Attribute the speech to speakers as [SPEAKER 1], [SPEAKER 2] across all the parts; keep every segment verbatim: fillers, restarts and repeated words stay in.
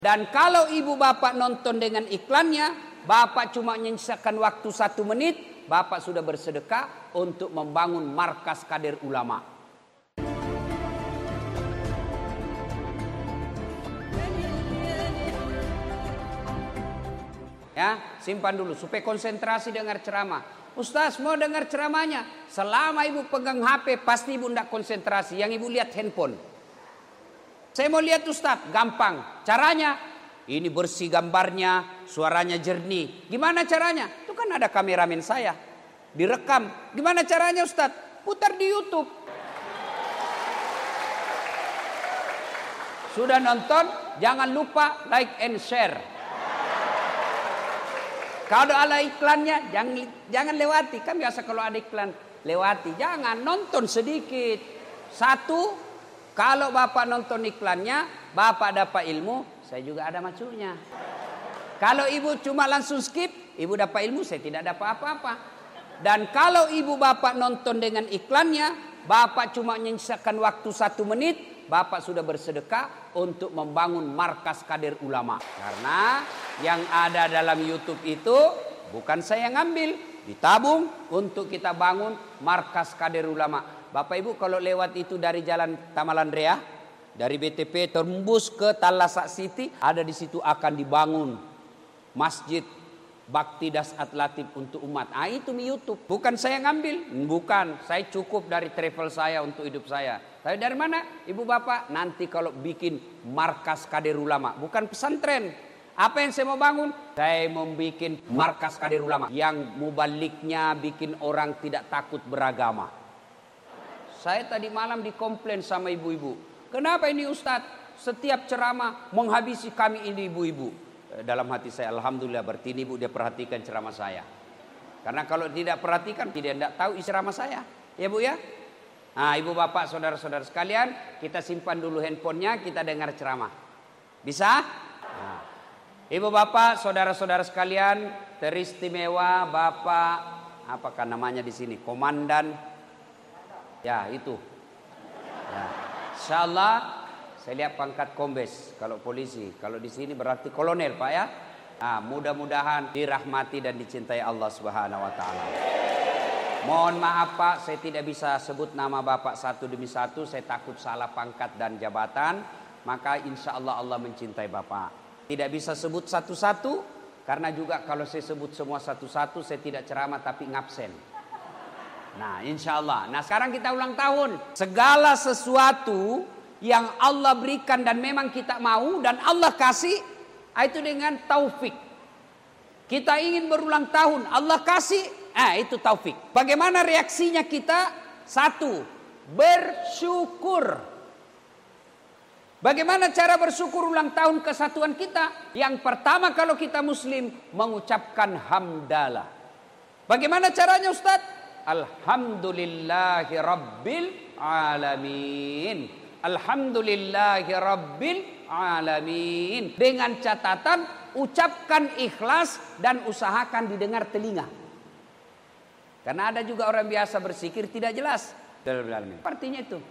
[SPEAKER 1] Dan kalau ibu bapak nonton dengan iklannya, bapak cuma menyisakan waktu satu menit, bapak sudah bersedekah untuk membangun markas kader ulama. Ya, simpan dulu supaya konsentrasi dengar ceramah. Ustaz mau dengar ceramahnya. Selama ibu pegang H P pasti ibu tidak konsentrasi. Yang ibu lihat handphone. Saya mau lihat Ustaz, gampang. Caranya, ini bersih gambarnya, suaranya jernih. Gimana caranya? Itu kan ada kameramen saya. Direkam. Gimana caranya Ustaz? Putar di YouTube. Sudah nonton? Jangan lupa like and share. Kalau ada iklannya, jangan, jangan lewati. Kan biasa kalau ada iklan, lewati. Jangan, nonton sedikit. Satu, kalau bapak nonton iklannya, bapak dapat ilmu, saya juga ada macunya. Kalau ibu cuma langsung skip, ibu dapat ilmu, saya tidak dapat apa-apa. Dan kalau ibu bapak nonton dengan iklannya, bapak cuma menyisakan waktu satu menit, bapak sudah bersedekah untuk membangun markas kader ulama. Karena yang ada dalam YouTube itu bukan saya ngambil, ditabung untuk kita bangun markas kader ulama. Bapak Ibu kalau lewat itu dari jalan Tamalandrea, dari B T P tembus ke Talasak City, ada di situ akan dibangun masjid Bakti Dasat Latif untuk umat. Ah itu di YouTube. Bukan saya ngambil, bukan. Saya cukup dari travel saya untuk hidup saya. Tapi dari mana? Ibu bapak nanti kalau bikin markas kader ulama, bukan pesantren. Apa yang saya mau bangun? Saya mau bikin markas kader ulama yang mubaliknya bikin orang tidak takut beragama. Saya tadi malam dikomplain sama ibu-ibu. Kenapa ini Ustadz? Setiap ceramah menghabisi kami ini ibu-ibu. Dalam hati saya, alhamdulillah berarti ini ibu dia perhatikan ceramah saya. Karena kalau tidak perhatikan, tidak, tidak tahu isi ceramah saya. Ya bu ya? Nah ibu bapak saudara-saudara sekalian, kita simpan dulu handphonenya, kita dengar ceramah. Bisa? Nah, ibu bapak saudara-saudara sekalian, teristimewa bapak, apakah namanya di sini? Komandan. Ya itu. Ya. Insyaallah saya lihat pangkat kombes kalau polisi. Kalau di sini berarti kolonel Pak ya. Nah, mudah-mudahan dirahmati dan dicintai Allah Subhanahu wa taala. Mohon maaf Pak, saya tidak bisa sebut nama Bapak satu demi satu, saya takut salah pangkat dan jabatan, maka insya Allah Allah mencintai Bapak. Tidak bisa sebut satu-satu, karena juga kalau saya sebut semua satu-satu, saya tidak ceramah tapi ngabsen. Nah insya Allah, nah sekarang kita ulang tahun. Segala sesuatu yang Allah berikan dan memang kita mau dan Allah kasih, itu dengan taufik. Kita ingin berulang tahun, Allah kasih, ah itu taufik. Bagaimana reaksinya kita? Satu, bersyukur. Bagaimana cara bersyukur ulang tahun kesatuan kita? Yang pertama kalau kita muslim, mengucapkan hamdalah. Bagaimana caranya Ustaz? Alhamdulillahi Rabbil Alamin. Alhamdulillahi Rabbil Alamin. Dengan catatan ucapkan ikhlas dan usahakan didengar telinga. Karena ada juga orang biasa bersikir tidak jelas. Artinya itu.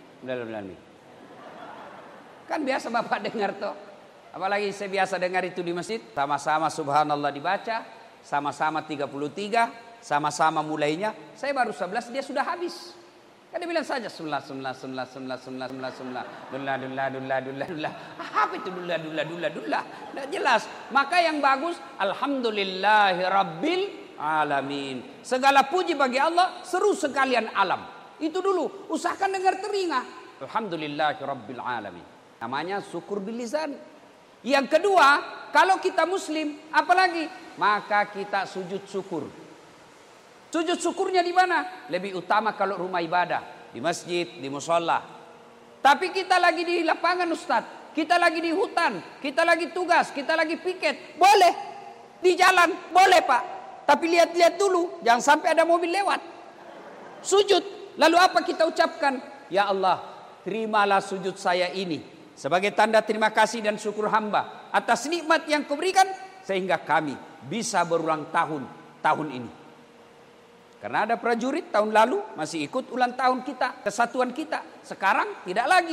[SPEAKER 1] Kan biasa Bapak dengar toh. Apalagi saya biasa dengar itu di masjid. Sama-sama subhanallah dibaca. Sama-sama tiga puluh tiga. Sama-sama mulainya. Saya baru sebelas dia sudah habis. Kan dia bilang saja semlah semlah semlah semlah semlah semlah semlah dullah dullah dullah dullah dullah. Apa itu dullah dullah dullah dullah? Tidak jelas. Maka yang bagus alhamdulillahi rabbil alamin. Segala puji bagi Allah, seru sekalian alam. Itu dulu, usahakan dengar telinga. Alhamdulillahi rabbil alamin. Namanya syukur bil lisan. Yang kedua, kalau kita muslim, apalagi? Maka kita sujud syukur. Sujud syukurnya di mana? Lebih utama kalau rumah ibadah, di masjid, di musholla. Tapi kita lagi di lapangan Ustaz, kita lagi di hutan, kita lagi tugas, kita lagi piket, boleh. Di jalan, boleh Pak. Tapi lihat-lihat dulu, jangan sampai ada mobil lewat. Sujud, lalu apa kita ucapkan? Ya Allah, terimalah sujud saya ini sebagai tanda terima kasih dan syukur hamba atas nikmat yang Kau berikan sehingga kami bisa berulang tahun tahun ini. Karena ada prajurit tahun lalu masih ikut ulang tahun kita, kesatuan kita. Sekarang tidak lagi.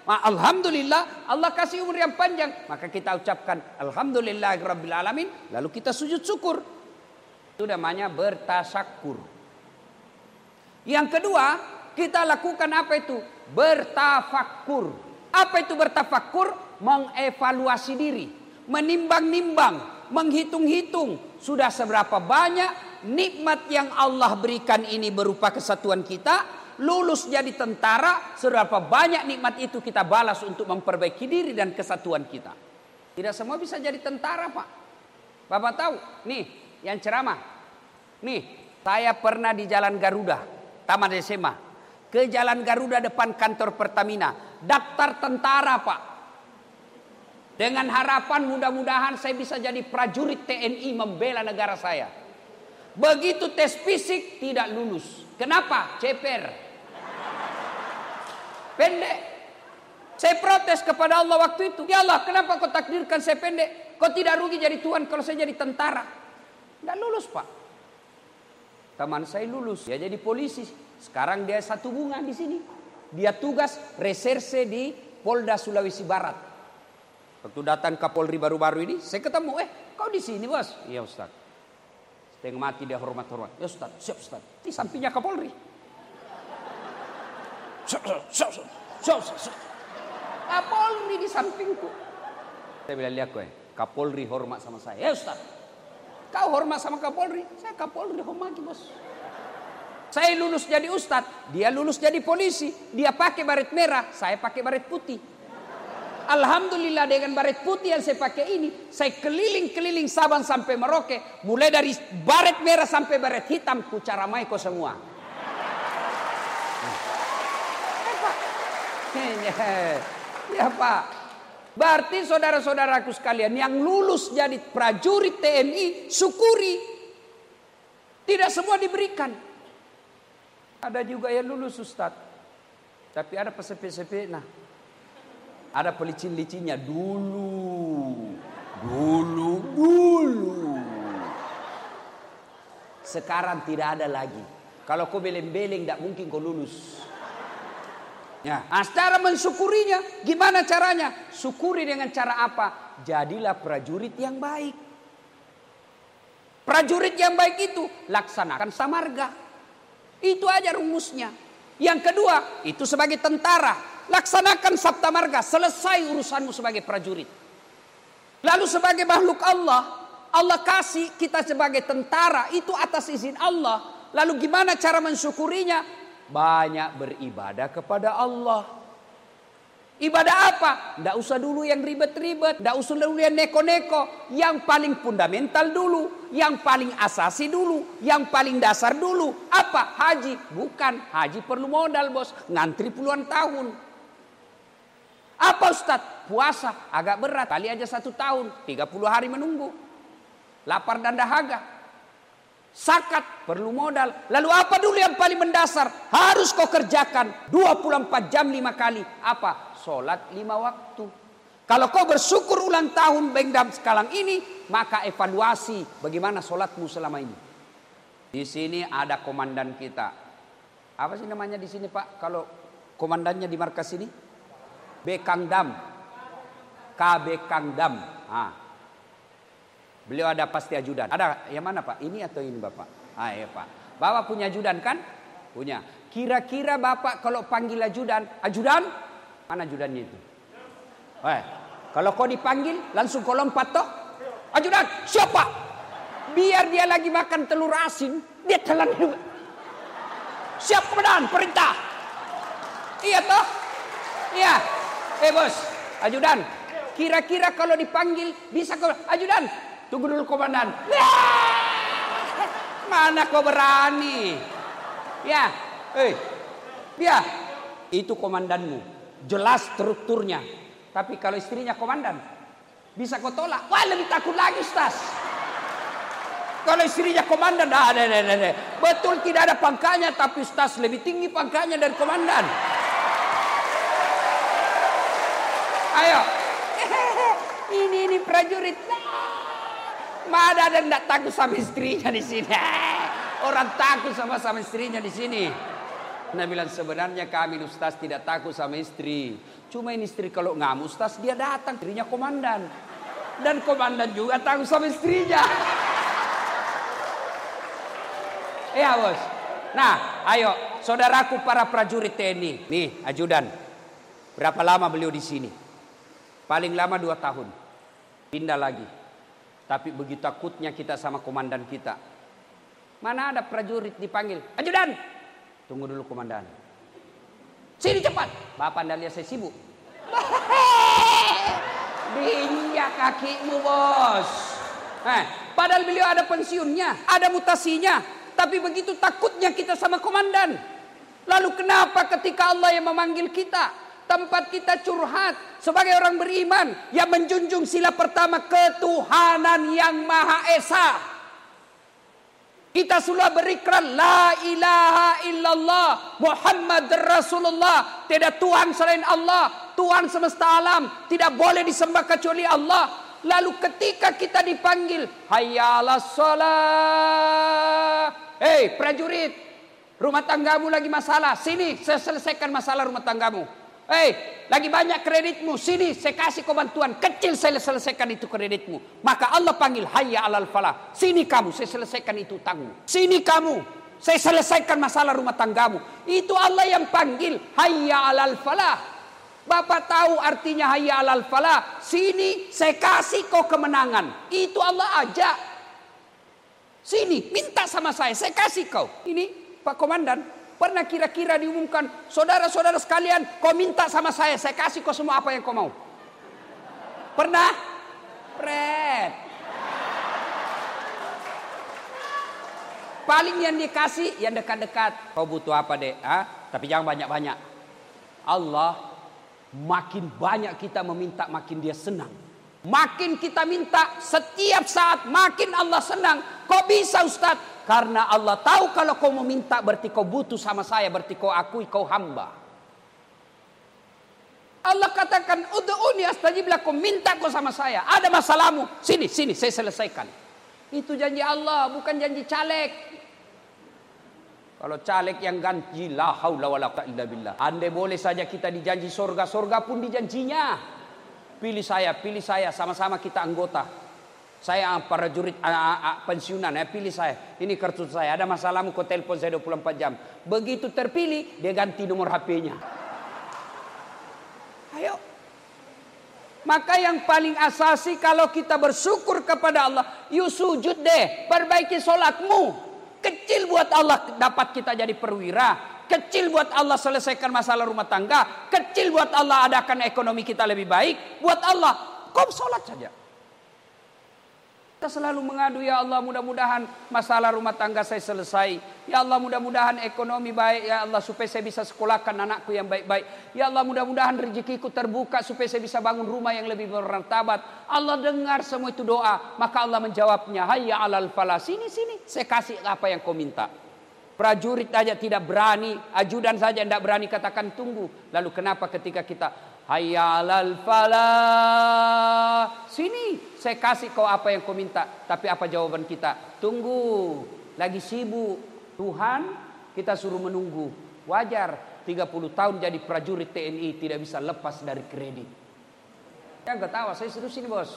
[SPEAKER 1] Ma, alhamdulillah Allah kasih umur yang panjang. Maka kita ucapkan alhamdulillahirabbil alamin, lalu kita sujud syukur. Itu namanya bertasyakur. Yang kedua, kita lakukan apa itu? Bertafakkur. Apa itu bertafakkur? Mengevaluasi diri, menimbang-nimbang, menghitung-hitung sudah seberapa banyak nikmat yang Allah berikan ini berupa kesatuan kita. Lulus jadi tentara, seberapa banyak nikmat itu kita balas untuk memperbaiki diri dan kesatuan kita. Tidak semua bisa jadi tentara, Pak. Bapak tahu, nih yang ceramah. Nih, saya pernah di Jalan Garuda, Taman S M A. Ke Jalan Garuda depan kantor Pertamina. Daftar tentara, Pak. Dengan harapan mudah-mudahan saya bisa jadi prajurit T N I membela negara saya. Begitu tes fisik tidak lulus. Kenapa? Ceper. Pendek. Saya protes kepada Allah waktu itu. Ya Allah, kenapa kau takdirkan saya pendek? Kau tidak rugi jadi Tuhan kalau saya jadi tentara? Tidak lulus, Pak. Teman saya lulus, dia jadi polisi. Sekarang dia satu bunga di sini. Dia tugas reserse di Polda Sulawesi Barat. Waktu datang Kapolri baru-baru ini, saya ketemu, eh kau di sini bos? Iya Ustaz. Setengah mati dia hormat-hormat. Ya Ustaz, siap Ustaz. Di sampingnya Kapolri. Kapolri di sampingku. Saya bilang, lihat kau, Kapolri hormat sama saya. Ya Ustaz, kau hormat sama Kapolri? Saya Kapolri hormati bos. Saya lulus jadi Ustaz, dia lulus jadi polisi. Dia pakai baret merah, saya pakai baret putih. Alhamdulillah dengan baret putih yang saya pakai ini, saya keliling-keliling Sabang sampai Merauke. Mulai dari baret merah sampai baret hitam, ku caramai kau semua. Ya Pak, berarti saudara-saudaraku sekalian yang lulus jadi prajurit T N I, syukuri. Tidak semua diberikan. Ada juga yang lulus Ustaz, tapi ada pesepi-sepi. Nah, ada pelicin-licinnya dulu, dulu, dulu. Sekarang tidak ada lagi. Kalau kau beleng-beleng, tidak mungkin kau lulus. Ya, nah, cara mensyukurinya, gimana caranya? Syukuri dengan cara apa? Jadilah prajurit yang baik. Prajurit yang baik itu laksanakan samarga. Itu aja rumusnya. Yang kedua, itu sebagai tentara, laksanakan sabta marga, selesai urusanmu sebagai prajurit. Lalu sebagai makhluk Allah, Allah kasih kita sebagai tentara, itu atas izin Allah. Lalu gimana cara mensyukurinya? Banyak beribadah kepada Allah. Ibadah apa? Tidak usah dulu yang ribet-ribet, tidak usah dulu yang neko-neko. Yang paling fundamental dulu, yang paling asasi dulu, yang paling dasar dulu. Apa? Haji. Bukan, haji perlu modal bos, ngantri puluhan tahun. Apa Ustaz? Puasa agak berat, kali aja satu tahun, tiga puluh hari menunggu. Lapar dan dahaga. Zakat perlu modal. Lalu apa dulu yang paling mendasar? Harus kau kerjakan dua puluh empat jam lima kali. Apa? Sholat lima waktu. Kalau kau bersyukur ulang tahun Bengdam sekarang ini, maka evaluasi bagaimana sholatmu selama ini. Di sini ada komandan kita. Apa sih namanya di sini Pak? Kalau komandannya di markas ini? B Kangdam. K B Kangdam. Ah. Beliau ada pasti ajudan. Ada yang mana Pak? Ini atau ini Bapak? Ah ya Pak. Bapak punya ajudan kan? Punya. Kira-kira Bapak kalau panggil ajudan, ajudan? Mana ajudannya itu? Eh, kalau kau dipanggil langsung kau lompat toh? Ajudan, siapa? Biar dia lagi makan telur asin, dia telan dulu. Siap komandan, perintah. Iya toh? Iya. Eh bos, ajudan. Kira-kira kalau dipanggil bisa kau ajudan? Tunggu dulu komandan. Mana kau berani? Ya, eh, ya, itu komandanmu. Jelas strukturnya. Tapi kalau istrinya komandan, bisa kau tolak. Wah lebih takut lagi Ustaz. Kalau istrinya komandan, ah, deh, deh, deh. Betul tidak ada pangkanya, tapi Ustaz lebih tinggi pangkanya dari komandan. Ayo, ini ini prajurit. Mana ada yang tidak takut sama istrinya di sini? Orang takut sama sama istrinya di sini. Nah bilang sebenarnya kami Ustaz tidak takut sama istri. Cuma ini istri kalau ngamuk Ustaz dia datang. Istrinya komandan. Dan komandan juga takut sama istrinya. Iya bos. Nah ayo saudaraku para prajurit T N I. Nih ajudan. Berapa lama beliau di sini? Paling lama dua tahun. Pindah lagi. Tapi begitu takutnya kita sama komandan kita. Mana ada prajurit dipanggil. Ajudan. Tunggu dulu komandan. Sini cepat. Bapak anda lihat saya sibuk. Diinjak kakimu bos. Eh, padahal beliau ada pensiunnya. Ada mutasinya. Tapi begitu takutnya kita sama komandan. Lalu kenapa ketika Allah yang memanggil kita? Tempat kita curhat sebagai orang beriman yang menjunjung sila pertama ketuhanan yang Maha Esa. Kita sudah berikrar la ilaha illallah Muhammad Rasulullah. Tidak Tuhan selain Allah, Tuhan semesta alam, tidak boleh disembah kecuali Allah. Lalu ketika kita dipanggil hayya 'alas shalah. Hei prajurit, rumah tanggamu lagi masalah. Sini saya selesaikan masalah rumah tanggamu. Hei, lagi banyak kreditmu. Sini, saya kasih kau bantuan. Kecil saya selesaikan itu kreditmu. Maka Allah panggil, hayya 'alal falah. Sini kamu, saya selesaikan itu utangmu. Sini kamu, saya selesaikan masalah rumah tanggamu. Itu Allah yang panggil, hayya 'alal falah. Bapak tahu artinya hayya 'alal falah. Sini, saya kasih kau kemenangan. Itu Allah ajak. Sini, minta sama saya, saya kasih kau. Ini Pak Komandan. Pernah kira-kira diumumkan, saudara-saudara sekalian, kau minta sama saya, saya kasih kau semua apa yang kau mau. Pernah? Pret. Paling yang dikasih, yang dekat-dekat. Kau butuh apa dek? Ah? Tapi jangan banyak-banyak. Allah, makin banyak kita meminta, makin dia senang. Makin kita minta, setiap saat makin Allah senang. Kok bisa Ustaz? Karena Allah tahu kalau kau meminta berarti kau butuh sama saya, berarti kau akui kau hamba. Allah katakan, ud'uni astajib lakum, minta kau sama saya. Ada masalahmu, sini, sini, saya selesaikan. Itu janji Allah, bukan janji caleg. Kalau caleg yang ganti, la haula wala quwwata illa billah. Andai boleh saja kita dijanji surga, surga pun dijanjinya. Pilih saya, pilih saya, sama-sama kita anggota. Saya prajurit pensiunan, ya pilih saya. Ini kartu saya, ada masalahmu kau telepon saya dua puluh empat jam. Begitu terpilih, dia ganti nomor H P-nya. Ayo. Maka yang paling asasi kalau kita bersyukur kepada Allah, yuk sujud deh, perbaiki solatmu. Kecil buat Allah dapat kita jadi perwira. Kecil buat Allah selesaikan masalah rumah tangga. Kecil buat Allah adakan ekonomi kita lebih baik. Buat Allah, kau sholat saja. Kita selalu mengadu, ya Allah mudah-mudahan masalah rumah tangga saya selesai. Ya Allah mudah-mudahan ekonomi baik. Ya Allah supaya saya bisa sekolahkan anakku yang baik-baik. Ya Allah mudah-mudahan rezekiku terbuka supaya saya bisa bangun rumah yang lebih bermartabat. Allah dengar semua itu doa. Maka Allah menjawabnya, hayya 'alal falah. Sini sini, saya kasih apa yang kau minta. Prajurit saja tidak berani, ajudan saja tidak berani katakan tunggu. Lalu kenapa ketika kita hayya 'alal falah, sini saya kasih kau apa yang kau minta. Tapi apa jawaban kita? Tunggu, lagi sibuk. Tuhan kita suruh menunggu. Wajar, tiga puluh tahun jadi prajurit T N I tidak bisa lepas dari kredit. Jangan ketawa, saya suruh sini bos.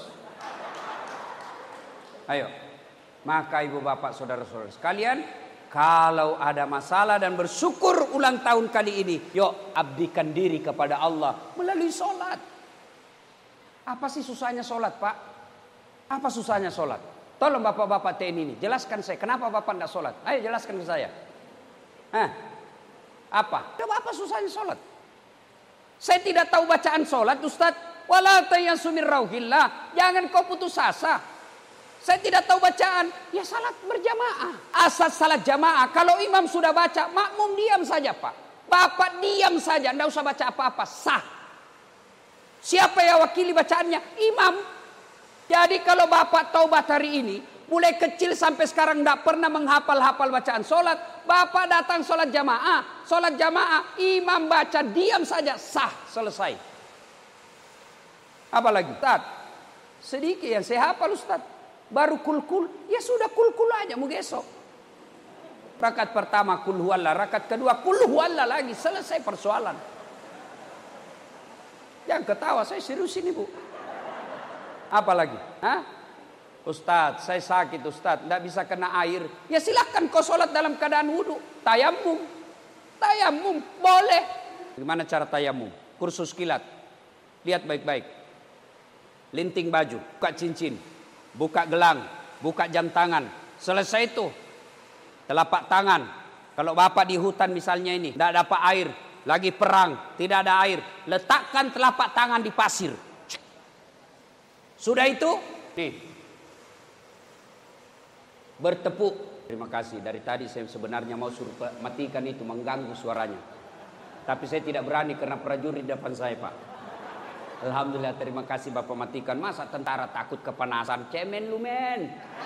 [SPEAKER 1] Ayo, maka ibu bapak saudara-saudara sekalian, kalau ada masalah dan bersyukur ulang tahun kali ini, yuk abdikan diri kepada Allah melalui sholat. Apa sih susahnya sholat pak? Apa susahnya sholat? Tolong bapak-bapak T N I ini, jelaskan saya kenapa bapak tidak sholat. Ayo jelaskan ke saya. Hah? Apa? Coba apa susahnya sholat? Saya tidak tahu bacaan sholat Ustaz. Wala tayassumir rauhillah. Jangan kau putus asa. Saya tidak tahu bacaan. Ya salat berjamaah. Asas salat jamaah. Kalau imam sudah baca, makmum diam saja pak. Bapak diam saja. Tidak usah baca apa-apa. Sah. Siapa yang wakili bacaannya? Imam. Jadi kalau bapak taubat hari ini, mulai kecil sampai sekarang tidak pernah menghafal-hafal bacaan sholat. Bapak datang sholat jamaah. Sholat jamaah, imam baca, diam saja. Sah, selesai. Apalagi? Ustaz, sedikit yang saya hafal Ustaz. Baru kul-kul, ya sudah kul-kul aja mau gesok. Rakaat pertama kul huwallah, rakaat kedua kul huwallah lagi, selesai persoalan. Yang ketawa, saya serius ini Bu. Apa lagi? Hah? Ustadz, saya sakit Ustadz, tidak bisa kena air. Ya silakan kau sholat dalam keadaan wudhu. Tayamum. Tayamum, boleh. Gimana cara tayamum? Kursus kilat. Lihat baik-baik. Linting baju, buka cincin, buka gelang, buka jam tangan. Selesai itu. Telapak tangan. Kalau bapak di hutan misalnya ini, tidak dapat air. Lagi perang, tidak ada air. Letakkan telapak tangan di pasir. Sudah itu, nih. Bertepuk. Terima kasih. Dari tadi saya sebenarnya mau suruh matikan itu, mengganggu suaranya. Tapi saya tidak berani karena prajurit depan saya, Pak. Alhamdulillah, terima kasih Bapak matikan. Masa tentara takut kepanasan? Cemen lu men.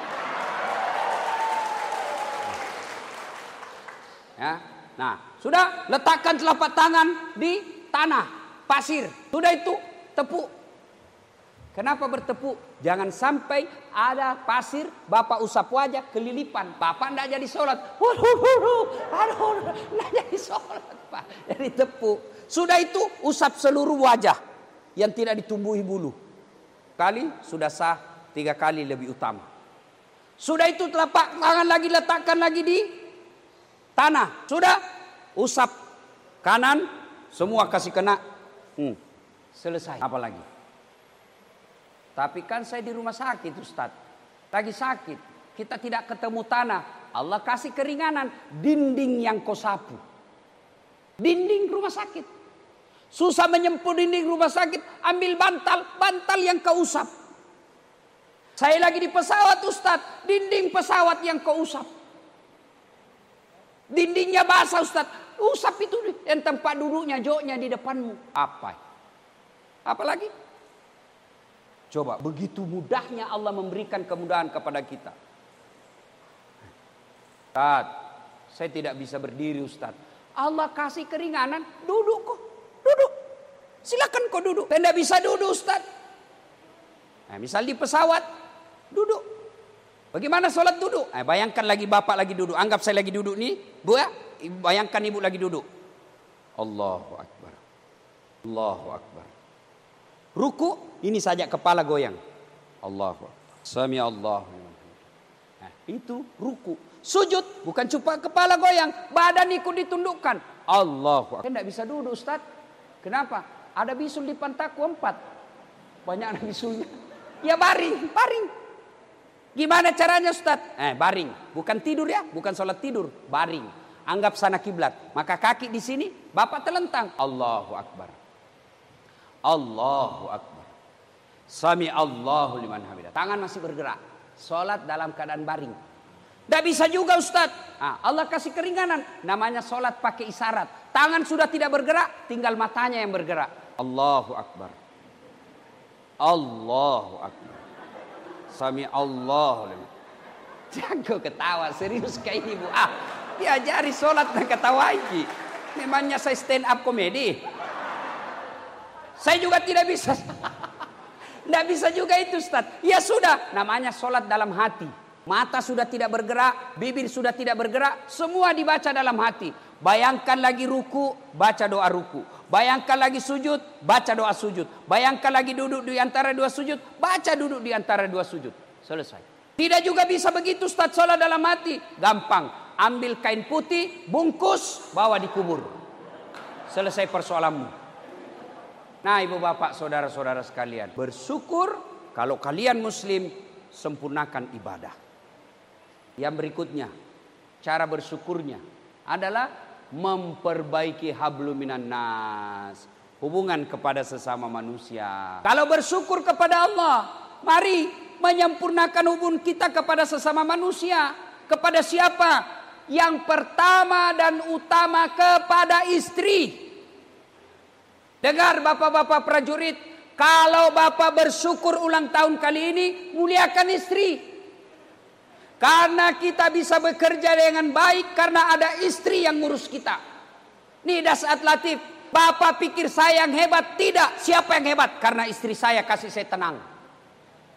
[SPEAKER 1] Ya. Nah, sudah letakkan telapak tangan di tanah, pasir. Sudah itu, tepuk. Kenapa bertepuk? Jangan sampai ada pasir, Bapak usap wajah, kelilipan. Bapak tidak jadi sholat. Aduh, tidak jadi sholat, Pak. Jadi tepuk. Sudah itu, usap seluruh wajah yang tidak ditumbuhi bulu. Kali sudah sah, tiga kali lebih utama. Sudah itu telapak tangan lagi, letakkan lagi di tanah. Sudah, usap kanan, semua kasih kena. Hmm, selesai. Apa lagi? Tapi kan saya di rumah sakit Ustaz. Lagi sakit. Kita tidak ketemu tanah. Allah kasih keringanan. Dinding yang kau sapu. Dinding rumah sakit. Susah menyempuh dinding rumah sakit. Ambil bantal. Bantal yang kau usap. Saya lagi di pesawat Ustaz. Dinding pesawat yang kau usap. Dindingnya basah Ustaz. Usap itu. Yang tempat duduknya, joknya di depanmu. Apa? Apa lagi? Coba, begitu mudahnya Allah memberikan kemudahan kepada kita. Ustaz, saya tidak bisa berdiri Ustaz. Allah kasih keringanan, duduk kok. Duduk. Silakan kok duduk. Saya tidak bisa duduk Ustaz. Nah, misal di pesawat, duduk. Bagaimana sholat duduk? Nah, bayangkan lagi bapak lagi duduk. Anggap saya lagi duduk nih. Bu ya, bayangkan ibu lagi duduk. Allahu Akbar. Allahu Akbar. Ruku, ini saja kepala goyang. Allahu Akbar. Sami Allah. Nah, itu ruku. Sujud, bukan cuma kepala goyang, badan ikut ditundukkan. Allahu Akbar. Saya tidak bisa duduk Ustaz. Kenapa? Ada bisul di pantatku empat. Banyak ada bisulnya. Ya baring, baring. Gimana caranya Ustaz? Eh, baring. Bukan tidur ya, bukan sholat tidur. Baring. Anggap sana kiblat. Maka kaki di sini, bapak telentang. Allahu Akbar. Allahu Akbar. Sami Allahu liman hamidah. Tangan masih bergerak. Sholat dalam keadaan baring. Tidak bisa juga Ustaz. Nah, Allah kasih keringanan. Namanya sholat pakai isyarat. Tangan sudah tidak bergerak. Tinggal matanya yang bergerak. Allahu Akbar. Allahu Akbar. Sami Allahu liman. Jago ketawa. Serius kayak ini Bu. Ah, diajari sholat dan ketawa iki. Memangnya saya stand up komedi. Saya juga tidak bisa. Tidak bisa juga itu Ustaz. Ya sudah. Namanya sholat dalam hati. Mata sudah tidak bergerak. Bibir sudah tidak bergerak. Semua dibaca dalam hati. Bayangkan lagi ruku. Baca doa ruku. Bayangkan lagi sujud. Baca doa sujud. Bayangkan lagi duduk di antara dua sujud. Baca duduk di antara dua sujud. Selesai. Tidak juga bisa begitu Ustaz. Sholat dalam hati. Gampang. Ambil kain putih. Bungkus. Bawa dikubur. Selesai persoalanmu. Nah ibu bapak saudara-saudara sekalian. Bersyukur kalau kalian muslim sempurnakan ibadah. Yang berikutnya. Cara bersyukurnya adalah memperbaiki hablum minan nas. Hubungan kepada sesama manusia. Kalau bersyukur kepada Allah. Mari menyempurnakan hubungan kita kepada sesama manusia. Kepada siapa? Yang pertama dan utama kepada istri. Dengar bapak-bapak prajurit, kalau bapak bersyukur ulang tahun kali ini, muliakan istri. Karena kita bisa bekerja dengan baik karena ada istri yang ngurus kita. Nih Dasat Latif, bapak pikir saya yang hebat? Tidak, siapa yang hebat? Karena istri saya kasih saya tenang.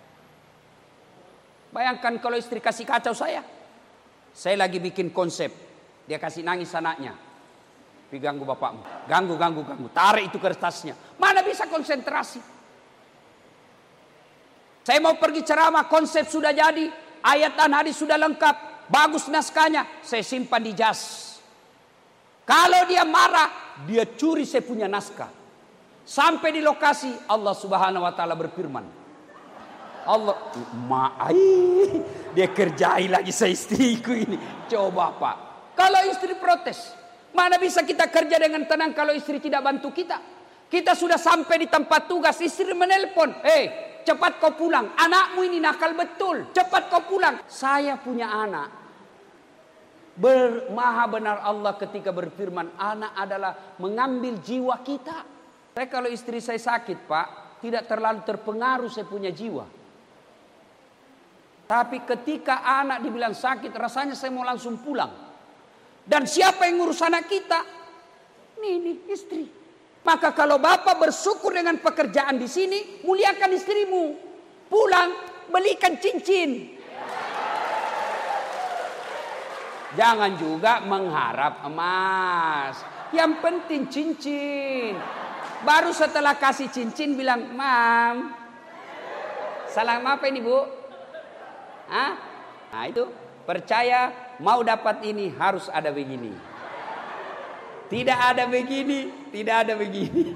[SPEAKER 1] Bayangkan kalau istri kasih kacau saya. Saya lagi bikin konsep Dia kasih nangis anaknya. Pi ganggu bapakmu. Ganggu, ganggu, ganggu. Tarik itu kertasnya. Mana bisa konsentrasi? Saya mau pergi ceramah, konsep sudah jadi. Ayat dan hadis sudah lengkap. Bagus naskahnya. Saya simpan di jas. Kalau dia marah, dia curi saya punya naskah. Sampai di lokasi, Allah Subhanahu wa taala berfirman. Allah, maai, dia kerjai lagi saya istriku ini. Coba Pak, kalau istri protes, mana bisa kita kerja dengan tenang kalau istri tidak bantu kita? Kita sudah sampai di tempat tugas, istri menelpon, hei cepat kau pulang, anakmu ini nakal betul, cepat kau pulang. Saya punya anak, Ber, maha benar Allah ketika berfirman, anak adalah mengambil jiwa kita. Saya kalau istri saya sakit Pak, tidak terlalu terpengaruh saya punya jiwa. Tapi ketika anak dibilang sakit, rasanya saya mau langsung pulang. Dan siapa yang ngurus anak kita? Ini istri. Maka kalau bapak bersyukur dengan pekerjaan di sini, muliakan istrimu. Pulang, belikan cincin. Jangan juga mengharap emas. Yang penting cincin. Baru setelah kasih cincin bilang, Mam, salam apa ini Bu? Hah? Nah itu percaya mau dapat ini harus ada begini. Tidak ada begini, tidak ada begini.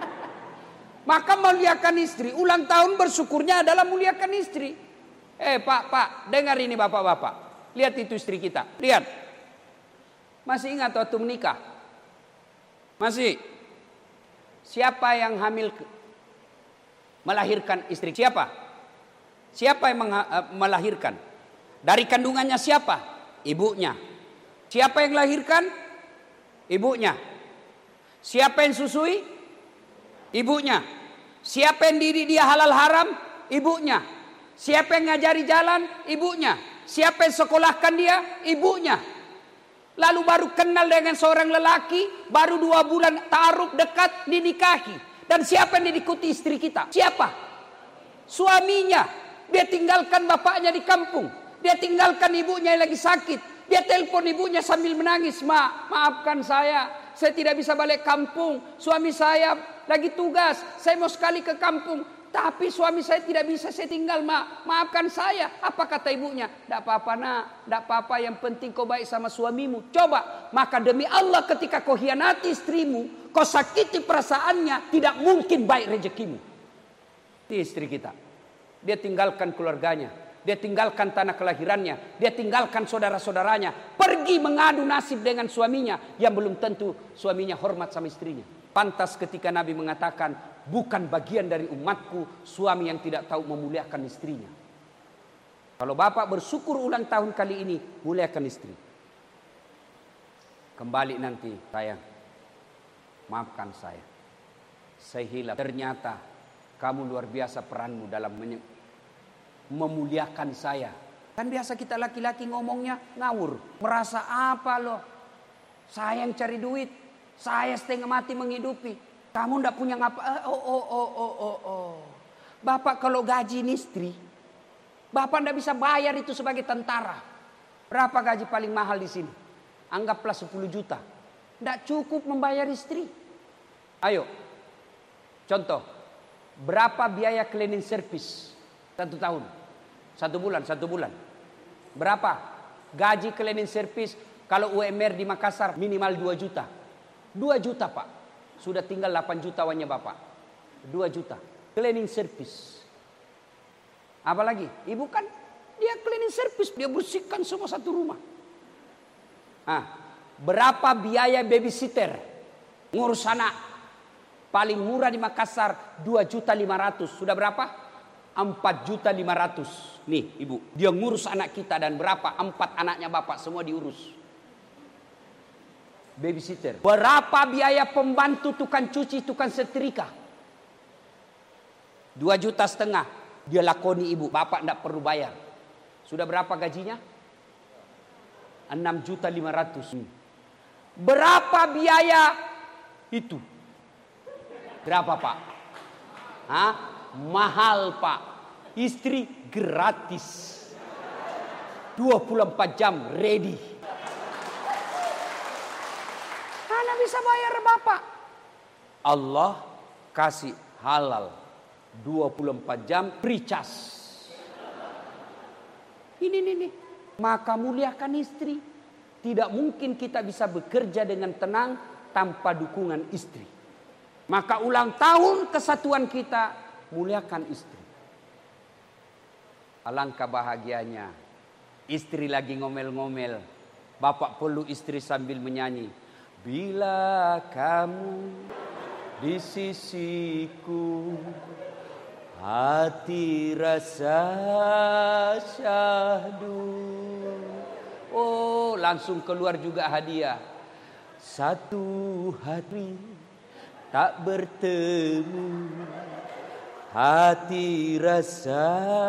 [SPEAKER 1] Maka muliakan istri. Ulang tahun bersyukurnya adalah muliakan istri. Eh pak, pak, dengar ini bapak-bapak. Lihat itu istri kita. Lihat. Masih ingat waktu menikah? Masih. Siapa yang hamil melahirkan istri? Siapa? Siapa yang melahirkan? Dari kandungannya siapa? Ibunya. Siapa yang melahirkan? Ibunya. Siapa yang susui? Ibunya. Siapa yang didik dia halal haram? Ibunya. Siapa yang ngajari jalan? Ibunya. Siapa yang sekolahkan dia? Ibunya. Lalu baru kenal dengan seorang lelaki, baru dua bulan taruh dekat dinikahi. Dan siapa yang diikuti istri kita? Siapa? Suaminya. Dia tinggalkan bapaknya di kampung. Dia tinggalkan ibunya yang lagi sakit. Dia telepon ibunya sambil menangis. Ma, maafkan saya. Saya tidak bisa balik kampung. Suami saya lagi tugas. Saya mau sekali ke kampung. Tapi suami saya tidak bisa saya tinggal. Ma, maafkan saya. Apa kata ibunya? Tidak apa-apa nak. Tidak apa-apa. Yang penting kau baik sama suamimu. Coba. Maka demi Allah ketika kau hianati istrimu. Kau sakiti perasaannya. Tidak mungkin baik rezekimu. Itu istri kita. Dia tinggalkan keluarganya. Dia tinggalkan tanah kelahirannya. Dia tinggalkan saudara-saudaranya. Pergi mengadu nasib dengan suaminya. Yang belum tentu suaminya hormat sama istrinya. Pantas ketika Nabi mengatakan, bukan bagian dari umatku suami yang tidak tahu memuliakan istrinya. Kalau bapak bersyukur ulang tahun kali ini, muliakan istri. Kembali nanti, sayang. Maafkan saya. Saya hilaf. Ternyata kamu luar biasa peranmu dalam menye- memuliakan saya. Kan biasa kita laki-laki ngomongnya ngawur. Merasa apa loh? Saya yang cari duit. Saya setengah mati menghidupi. Kamu ndak punya ngapa? Oh, oh, oh, oh, oh, oh. Bapak kalau gaji istri, bapak ndak bisa bayar itu sebagai tentara. Berapa gaji paling mahal di sini? Anggaplah sepuluh juta. Ndak cukup membayar istri. Ayo, contoh. Berapa biaya cleaning service satu tahun? Satu bulan, satu bulan. Berapa? Gaji cleaning service kalau U M R di Makassar minimal dua juta. dua juta Pak. Sudah tinggal delapan juta uangnya Bapak. dua juta. Cleaning service. Apalagi? Ibu kan dia cleaning service. Dia bersihkan semua satu rumah. Ah, berapa biaya babysitter? Ngurus anak. Paling murah di Makassar dua juta lima ratus. Sudah berapa? empat juta lima ratus. Nih ibu, dia ngurus anak kita dan berapa? Empat anaknya bapak semua diurus. Babysitter. Berapa biaya pembantu tukang cuci, tukang setrika? Dua juta setengah. Dia lakoni ibu, bapak tidak perlu bayar. Sudah berapa gajinya? Enam juta lima ratus. Berapa biaya itu? Berapa Pak? Hah? Mahal Pak. Istri gratis. dua puluh empat jam ready. bisa bayar bapak. Allah kasih halal dua puluh empat jam free charge. Ini nih nih. Maka muliakan istri. Tidak mungkin kita bisa bekerja dengan tenang tanpa dukungan istri. Maka ulang tahun kesatuan kita, muliakan istri. Alangkah bahagianya. Istri lagi ngomel-ngomel. Bapak peluk istri sambil menyanyi. Bila kamu di sisiku, hati rasa syahdu. Oh, langsung keluar juga hadiah. Satu hari tak bertemu, hati rasa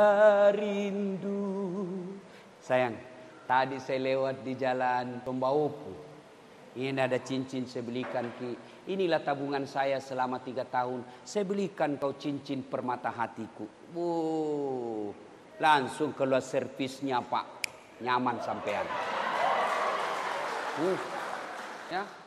[SPEAKER 1] rindu. Sayang, tadi saya lewat di jalan Tombaopo. Ini ada cincin saya belikan ki. Inilah tabungan saya selama tiga tahun. Saya belikan kau cincin permata hatiku. Wuh, langsung keluar servisnya pak. Nyaman sampean. Uh, ya.